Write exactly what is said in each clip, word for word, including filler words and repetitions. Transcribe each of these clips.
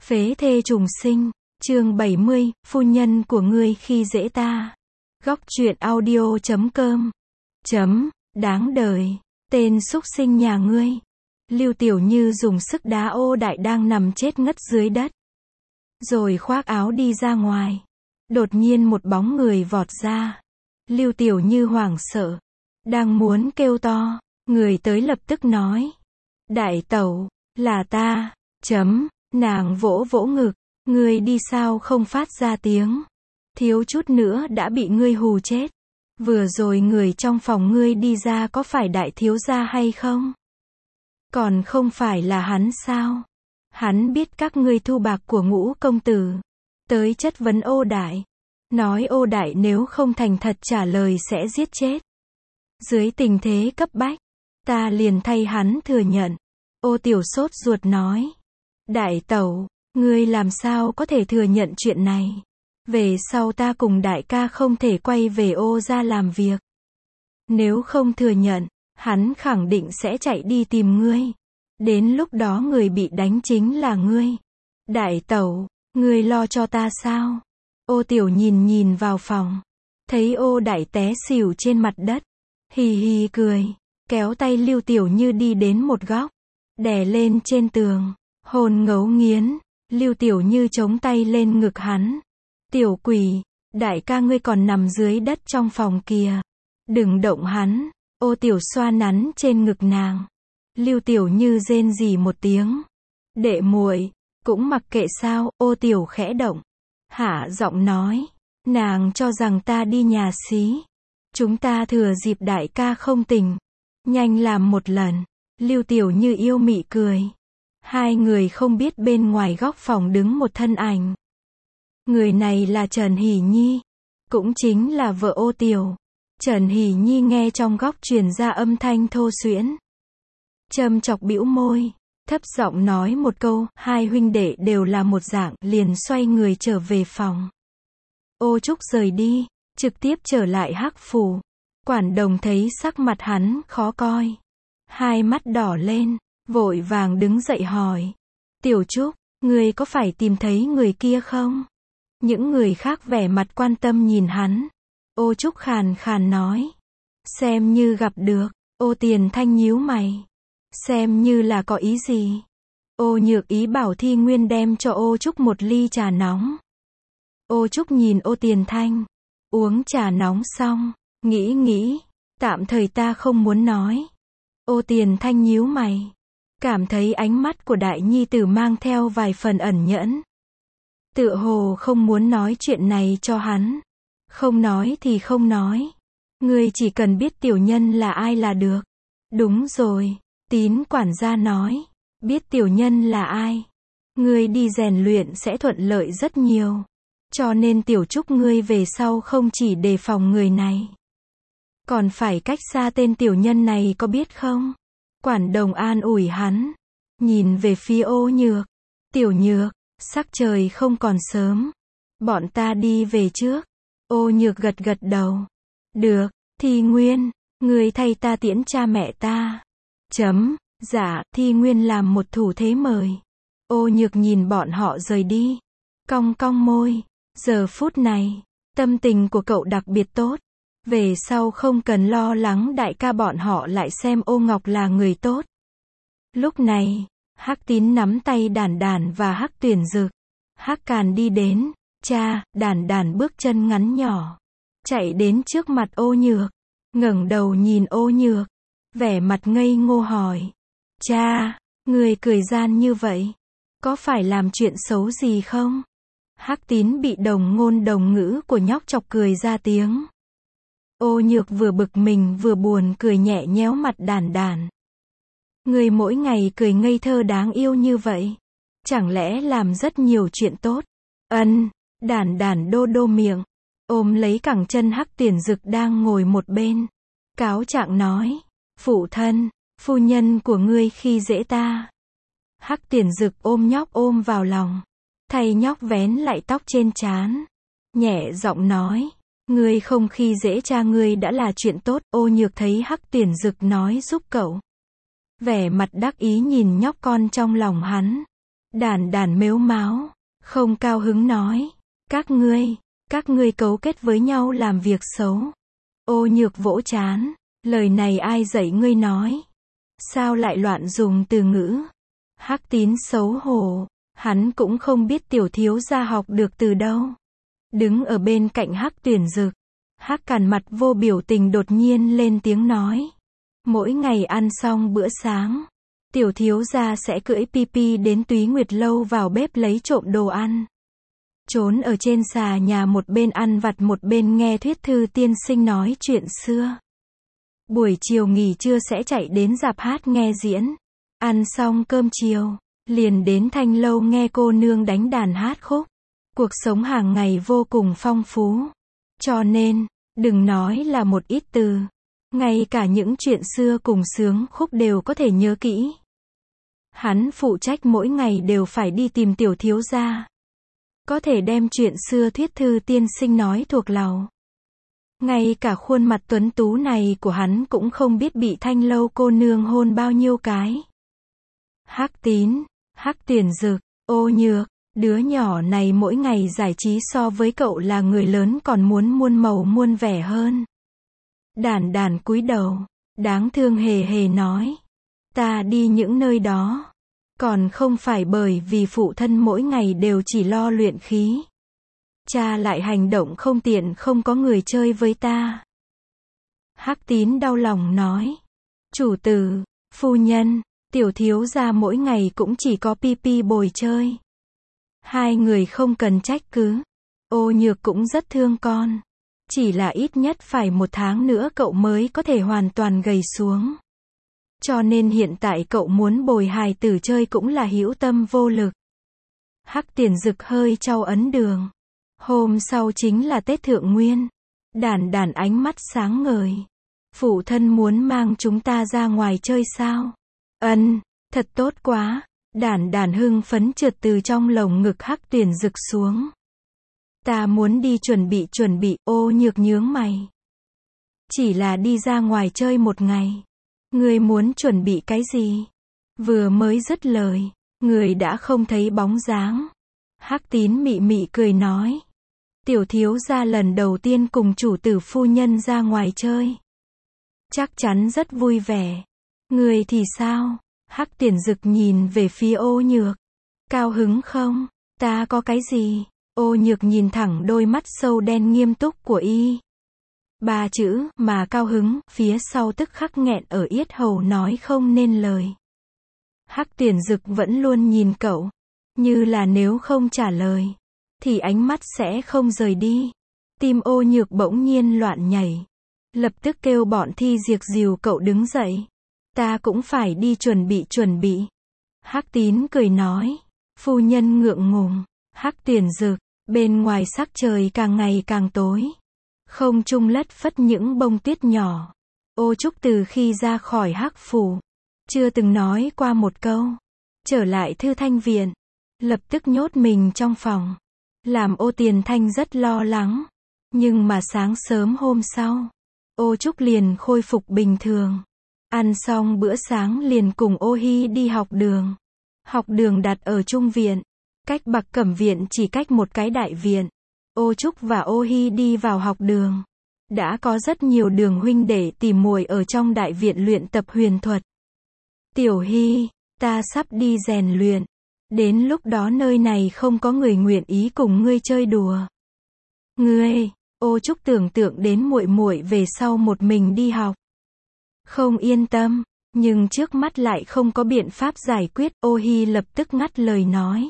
Phế thê trùng sinh, chương bảy mươi, phu nhân của ngươi khi dễ ta. Góc truyện audio chấm com. Chấm, đáng đời, tên súc sinh nhà ngươi. Lưu Tiểu Như dùng sức đá Ô Đại đang nằm chết ngất dưới đất. Rồi khoác áo đi ra ngoài. Đột nhiên một bóng người vọt ra. Lưu Tiểu Như hoảng sợ. Đang muốn kêu to, người tới lập tức nói. Đại tẩu, là ta, chấm. Nàng vỗ vỗ ngực, ngươi đi sao không phát ra tiếng. Thiếu chút nữa đã bị ngươi hù chết. Vừa rồi người trong phòng ngươi đi ra có phải đại thiếu gia hay không? Còn không phải là hắn sao? Hắn biết các ngươi thu bạc của Ngũ công tử. Tới chất vấn Ô Đại. Nói Ô Đại nếu không thành thật trả lời sẽ giết chết. Dưới tình thế cấp bách, ta liền thay hắn thừa nhận. Ô Tiểu sốt ruột nói. Đại tẩu, ngươi làm sao có thể thừa nhận chuyện này? Về sau ta cùng đại ca không thể quay về Ô gia làm việc. Nếu không thừa nhận, hắn khẳng định sẽ chạy đi tìm ngươi. Đến lúc đó người bị đánh chính là ngươi. Đại tẩu, ngươi lo cho ta sao? Ô Tiểu nhìn nhìn vào phòng, thấy Ô Đại té xỉu trên mặt đất, hì hì cười, kéo tay Lưu Tiểu Như đi đến một góc, đè lên trên tường. Hồn ngấu nghiến, Lưu Tiểu Như chống tay lên ngực hắn. Tiểu quỷ, đại ca ngươi còn nằm dưới đất trong phòng kìa. Đừng động hắn. Ô Tiểu xoa nắn trên ngực nàng. Lưu Tiểu Như rên rỉ một tiếng. Đệ muội, cũng mặc kệ sao, Ô Tiểu khẽ động. Hạ giọng nói. Nàng cho rằng ta đi nhà xí. Chúng ta thừa dịp đại ca không tỉnh. Nhanh làm một lần. Lưu Tiểu Như yêu mị cười. Hai người không biết bên ngoài góc phòng đứng một thân ảnh. Người này là Trần Hỷ Nhi, cũng chính là vợ Ô Tiểu. Trần Hỷ Nhi nghe trong góc truyền ra âm thanh thô suyễn. Châm chọc bĩu môi, thấp giọng nói một câu, hai huynh đệ đều là một dạng, liền xoay người trở về phòng. Ô Trúc rời đi, trực tiếp trở lại Hắc phủ. Quản đồng thấy sắc mặt hắn khó coi. Hai mắt đỏ lên. Vội vàng đứng dậy hỏi. Tiểu Trúc, ngươi có phải tìm thấy người kia không? Những người khác vẻ mặt quan tâm nhìn hắn. Ô Trúc khàn khàn nói. Xem như gặp được. Ô Tiền Thanh nhíu mày. Xem như là có ý gì? Ô Nhược ý bảo Thi Nguyên đem cho Ô Trúc một ly trà nóng. Ô Trúc nhìn Ô Tiền Thanh. Uống trà nóng xong, nghĩ nghĩ. Tạm thời ta không muốn nói. Ô Tiền Thanh nhíu mày. Cảm thấy ánh mắt của đại nhi tử mang theo vài phần ẩn nhẫn. Tựa hồ không muốn nói chuyện này cho hắn. Không nói thì không nói. Ngươi chỉ cần biết tiểu nhân là ai là được. Đúng rồi, Tín quản gia nói. Biết tiểu nhân là ai. Ngươi đi rèn luyện sẽ thuận lợi rất nhiều. Cho nên Tiểu Trúc ngươi về sau không chỉ đề phòng người này. Còn phải cách xa tên tiểu nhân này có biết không? Quản đồng an ủi hắn. Nhìn về phía Ô Nhược. Tiểu Nhược, sắc trời không còn sớm. Bọn ta đi về trước. Ô Nhược gật gật đầu. Được, Thi Nguyên, người thay ta tiễn cha mẹ ta. Chấm, dạ, Thi Nguyên làm một thủ thế mời. Ô Nhược nhìn bọn họ rời đi. Cong cong môi. Giờ phút này, tâm tình của cậu đặc biệt tốt. Về sau không cần lo lắng đại ca bọn họ lại xem Ô Ngọc là người tốt. Lúc này, Hắc Tín nắm tay Đản Đản và Hắc Tuyển Dực. Hắc Càn đi đến, cha, Đản Đản bước chân ngắn nhỏ. Chạy đến trước mặt Ô Nhược. Ngẩng đầu nhìn Ô Nhược. Vẻ mặt ngây ngô hỏi. Cha, người cười gian như vậy. Có phải làm chuyện xấu gì không? Hắc Tín bị đồng ngôn đồng ngữ của nhóc chọc cười ra tiếng. Ô Nhược vừa bực mình vừa buồn cười nhẹ nhéo mặt Đản Đản. Người mỗi ngày cười ngây thơ đáng yêu như vậy. Chẳng lẽ làm rất nhiều chuyện tốt? Ân, Đản Đản đô đô miệng. Ôm lấy cẳng chân Hắc Tuyển Dực đang ngồi một bên. Cáo trạng nói. Phụ thân, phu nhân của ngươi khi dễ ta. Hắc Tuyển Dực ôm nhóc ôm vào lòng. Thay nhóc vén lại tóc trên trán. Nhẹ giọng nói. Ngươi không khi dễ cha ngươi đã là chuyện tốt. Ô Nhược thấy Hắc Tuyển Dực nói giúp cậu. Vẻ mặt đắc ý nhìn nhóc con trong lòng hắn. Đản đản mếu máo, không cao hứng nói. Các ngươi, các ngươi cấu kết với nhau làm việc xấu. Ô Nhược vỗ trán, lời này ai dạy ngươi nói? Sao lại loạn dùng từ ngữ? Hắc Tín xấu hổ, hắn cũng không biết tiểu thiếu gia học được từ đâu. Đứng ở bên cạnh Hắc Tuyển Dực, Hắc Càn mặt vô biểu tình đột nhiên lên tiếng nói. Mỗi ngày ăn xong bữa sáng, tiểu thiếu gia sẽ cưỡi Pi Pi đến Túy Nguyệt Lâu vào bếp lấy trộm đồ ăn. Trốn ở trên xà nhà một bên ăn vặt một bên nghe thuyết thư tiên sinh nói chuyện xưa. Buổi chiều nghỉ trưa sẽ chạy đến rạp hát nghe diễn. Ăn xong cơm chiều, liền đến thanh lâu nghe cô nương đánh đàn hát khúc. Cuộc sống hàng ngày vô cùng phong phú. Cho nên, đừng nói là một ít từ. Ngay cả những chuyện xưa cùng sướng khúc đều có thể nhớ kỹ. Hắn phụ trách mỗi ngày đều phải đi tìm tiểu thiếu gia. Có thể đem chuyện xưa thuyết thư tiên sinh nói thuộc lòng. Ngay cả khuôn mặt tuấn tú này của hắn cũng không biết bị thanh lâu cô nương hôn bao nhiêu cái. Hắc Tín, Hắc Tuyển Dực, Ô Nhược, đứa nhỏ này mỗi ngày giải trí so với cậu là người lớn còn muốn muôn màu muôn vẻ hơn. Đản đản cúi đầu, đáng thương hề hề nói. Ta đi những nơi đó, còn không phải bởi vì phụ thân mỗi ngày đều chỉ lo luyện khí. Cha lại hành động không tiện không có người chơi với ta. Hắc Tín đau lòng nói. Chủ tử, phu nhân, tiểu thiếu gia mỗi ngày cũng chỉ có Pi Pi bồi chơi. Hai người không cần trách cứ. Ô Nhược cũng rất thương con. Chỉ là ít nhất phải một tháng nữa cậu mới có thể hoàn toàn gầy xuống. Cho nên hiện tại cậu muốn bồi hài tử chơi cũng là hữu tâm vô lực. Hắc Tuyển Dực hơi trao ấn đường. Hôm sau chính là Tết Thượng Nguyên. Đản đản ánh mắt sáng ngời. Phụ thân muốn mang chúng ta ra ngoài chơi sao? Ân, thật tốt quá. Đản đản hưng phấn trượt từ trong lồng ngực Hắc Tuyển Dực xuống. Ta muốn đi chuẩn bị chuẩn bị. Ô Nhược nhướng mày. Chỉ là đi ra ngoài chơi một ngày. Người muốn chuẩn bị cái gì? Vừa mới dứt lời, người đã không thấy bóng dáng. Hắc Tín mị mị cười nói. Tiểu thiếu gia lần đầu tiên cùng chủ tử phu nhân ra ngoài chơi. Chắc chắn rất vui vẻ. Người thì sao? Hắc Tuyển Dực nhìn về phía Ô Nhược. Cao hứng không? Ta có cái gì? Ô Nhược nhìn thẳng đôi mắt sâu đen nghiêm túc của y. Ba chữ, mà cao hứng, phía sau tức khắc nghẹn ở yết hầu nói không nên lời. Hắc Tuyển Dực vẫn luôn nhìn cậu. Như là nếu không trả lời, thì ánh mắt sẽ không rời đi. Tim Ô Nhược bỗng nhiên loạn nhảy. Lập tức kêu bọn Thi Diệp dìu cậu đứng dậy. Ta cũng phải đi chuẩn bị chuẩn bị. Hắc Tín cười nói. Phu nhân ngượng ngùng. Hắc Tuyển Dực, bên ngoài sắc trời càng ngày càng tối. Không trung lất phất những bông tuyết nhỏ. Ô Trúc từ khi ra khỏi Hắc phủ, chưa từng nói qua một câu. Trở lại Thư Thanh viện, lập tức nhốt mình trong phòng. Làm Ô Tiền Thanh rất lo lắng. Nhưng mà sáng sớm hôm sau, Ô Trúc liền khôi phục bình thường. Ăn xong bữa sáng liền cùng Ô Hi đi học đường. Học đường đặt ở Trung viện. Cách Bạc Cẩm viện chỉ cách một cái đại viện. Ô Trúc và Ô Hi đi vào học đường. Đã có rất nhiều đường huynh để tìm muội ở trong đại viện luyện tập huyền thuật. Tiểu Hi, ta sắp đi rèn luyện. Đến lúc đó nơi này không có người nguyện ý cùng ngươi chơi đùa. Ngươi, Ô Trúc tưởng tượng đến muội muội về sau một mình đi học. Không yên tâm, nhưng trước mắt lại không có biện pháp giải quyết. Ô Hi lập tức ngắt lời nói.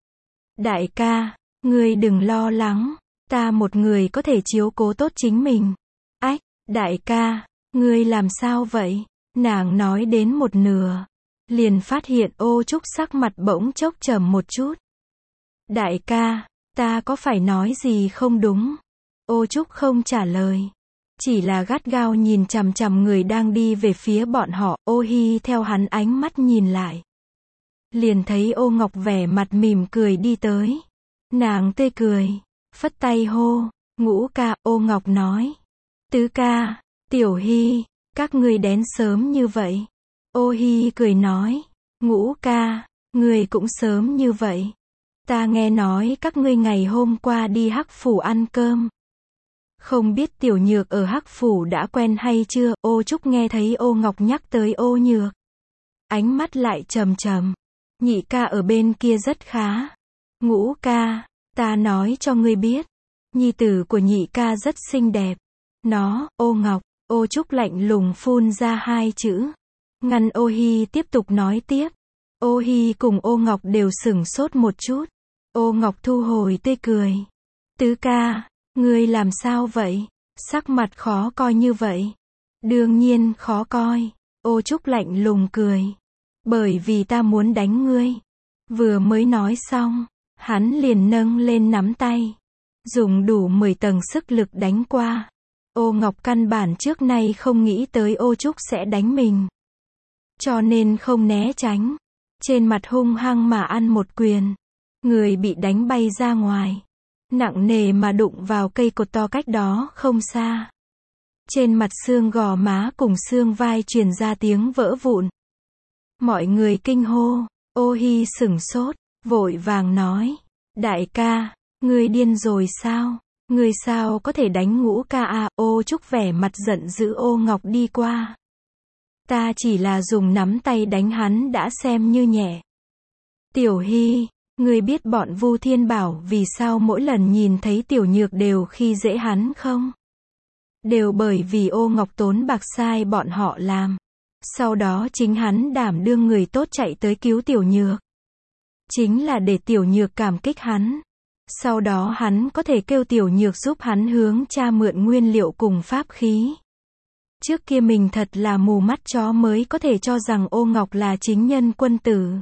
Đại ca, ngươi đừng lo lắng, ta một người có thể chiếu cố tốt chính mình. Ách, đại ca, ngươi làm sao vậy? Nàng nói đến một nửa, liền phát hiện Ô Trúc sắc mặt bỗng chốc trầm một chút. Đại ca, ta có phải nói gì không đúng? Ô Trúc không trả lời, chỉ là gắt gao nhìn chằm chằm người đang đi về phía bọn họ. Ô Hi theo hắn ánh mắt nhìn lại, liền thấy Ô Ngọc vẻ mặt mỉm cười đi tới. Nàng tươi cười, phất tay hô, Ngũ ca. Ô Ngọc nói, Tứ ca, Tiểu Hi, các ngươi đến sớm như vậy. Ô Hi cười nói, Ngũ ca, Ngươi cũng sớm như vậy. Ta nghe nói các ngươi ngày hôm qua đi Hắc Phủ ăn cơm. Không biết Tiểu Nhược ở Hắc Phủ đã quen hay chưa? Ô Trúc nghe thấy Ô Ngọc nhắc tới Ô Nhược. Ánh mắt lại trầm trầm. Nhị ca ở bên kia rất khá. Ngũ ca, ta nói cho ngươi biết. Nhi tử của nhị ca rất xinh đẹp. Nó, Ô Ngọc, Ô Trúc lạnh lùng phun ra hai chữ. Ngăn Ô Hi tiếp tục nói tiếp. Ô Hi cùng Ô Ngọc đều sửng sốt một chút. Ô Ngọc thu hồi tươi cười. Tứ ca, ngươi làm sao vậy? Sắc mặt khó coi như vậy. Đương nhiên khó coi. Ô Trúc lạnh lùng cười. Bởi vì ta muốn đánh ngươi. Vừa mới nói xong, hắn liền nâng lên nắm tay. Dùng đủ mười tầng sức lực đánh qua. Ô Ngọc căn bản trước nay không nghĩ tới Ô Trúc sẽ đánh mình. Cho nên không né tránh. Trên mặt hung hăng mà ăn một quyền. Người bị đánh bay ra ngoài. Nặng nề mà đụng vào cây cột to cách đó không xa. Trên mặt xương gò má cùng xương vai truyền ra tiếng vỡ vụn. Mọi người kinh hô. Ô Hi sửng sốt, vội vàng nói. Đại ca, ngươi điên rồi sao? Ngươi sao có thể đánh Ngũ ca à? Ô Trúc vẻ mặt giận dữ Ô Ngọc đi qua. Ta chỉ là dùng nắm tay đánh hắn đã xem như nhẹ. Tiểu Hi, ngươi biết bọn Vu Thiên Bảo vì sao mỗi lần nhìn thấy Tiểu Nhược đều khi dễ hắn không? Đều bởi vì Ô Ngọc tốn bạc sai bọn họ làm. Sau đó chính hắn đảm đương người tốt chạy tới cứu Tiểu Nhược. Chính là để Tiểu Nhược cảm kích hắn. Sau đó hắn có thể kêu Tiểu Nhược giúp hắn hướng cha mượn nguyên liệu cùng pháp khí. Trước kia mình thật là mù mắt chó mới có thể cho rằng Ô Ngọc là chính nhân quân tử.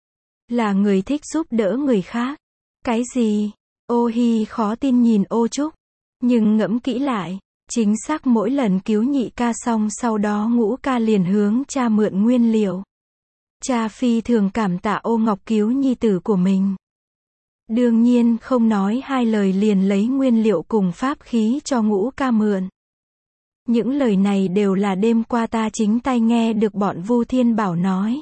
Là người thích giúp đỡ người khác. Cái gì? Ô Hi khó tin nhìn Ô Trúc. Nhưng ngẫm kỹ lại, chính xác mỗi lần cứu nhị ca xong sau đó Ngũ ca liền hướng cha mượn nguyên liệu. Cha phi thường cảm tạ Ô Ngọc cứu nhi tử của mình. Đương nhiên không nói hai lời liền lấy nguyên liệu cùng pháp khí cho Ngũ ca mượn. Những lời này đều là đêm qua ta chính tay nghe được bọn Vu Thiên Bảo nói.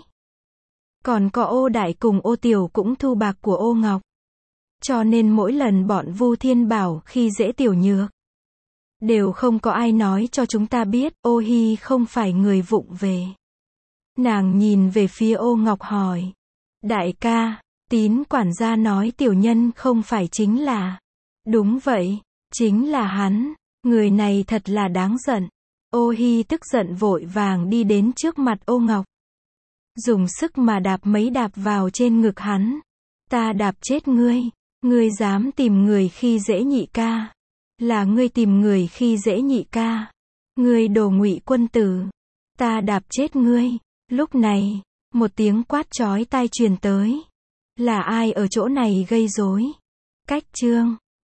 Còn có Ô Đại cùng Ô Tiểu cũng thu bạc của Ô Ngọc. Cho nên mỗi lần bọn Vu Thiên Bảo khi dễ Tiểu Nhược, đều không có ai nói cho chúng ta biết. Ô Hi không phải người vụng về. Nàng nhìn về phía Ô Ngọc hỏi. Đại ca, Tín quản gia nói tiểu nhân không phải chính là. Đúng vậy, chính là hắn. Người này thật là đáng giận. Ô Hi tức giận vội vàng đi đến trước mặt Ô Ngọc. Dùng sức mà đạp mấy đạp vào trên ngực hắn. Ta đạp chết ngươi. Ngươi dám tìm người khi dễ nhị ca. Là ngươi tìm người khi dễ nhị ca. Ngươi đồ ngụy quân tử. Ta đạp chết ngươi. Lúc này, một tiếng quát chói tai truyền tới. Là ai ở chỗ này gây rối? Cách chương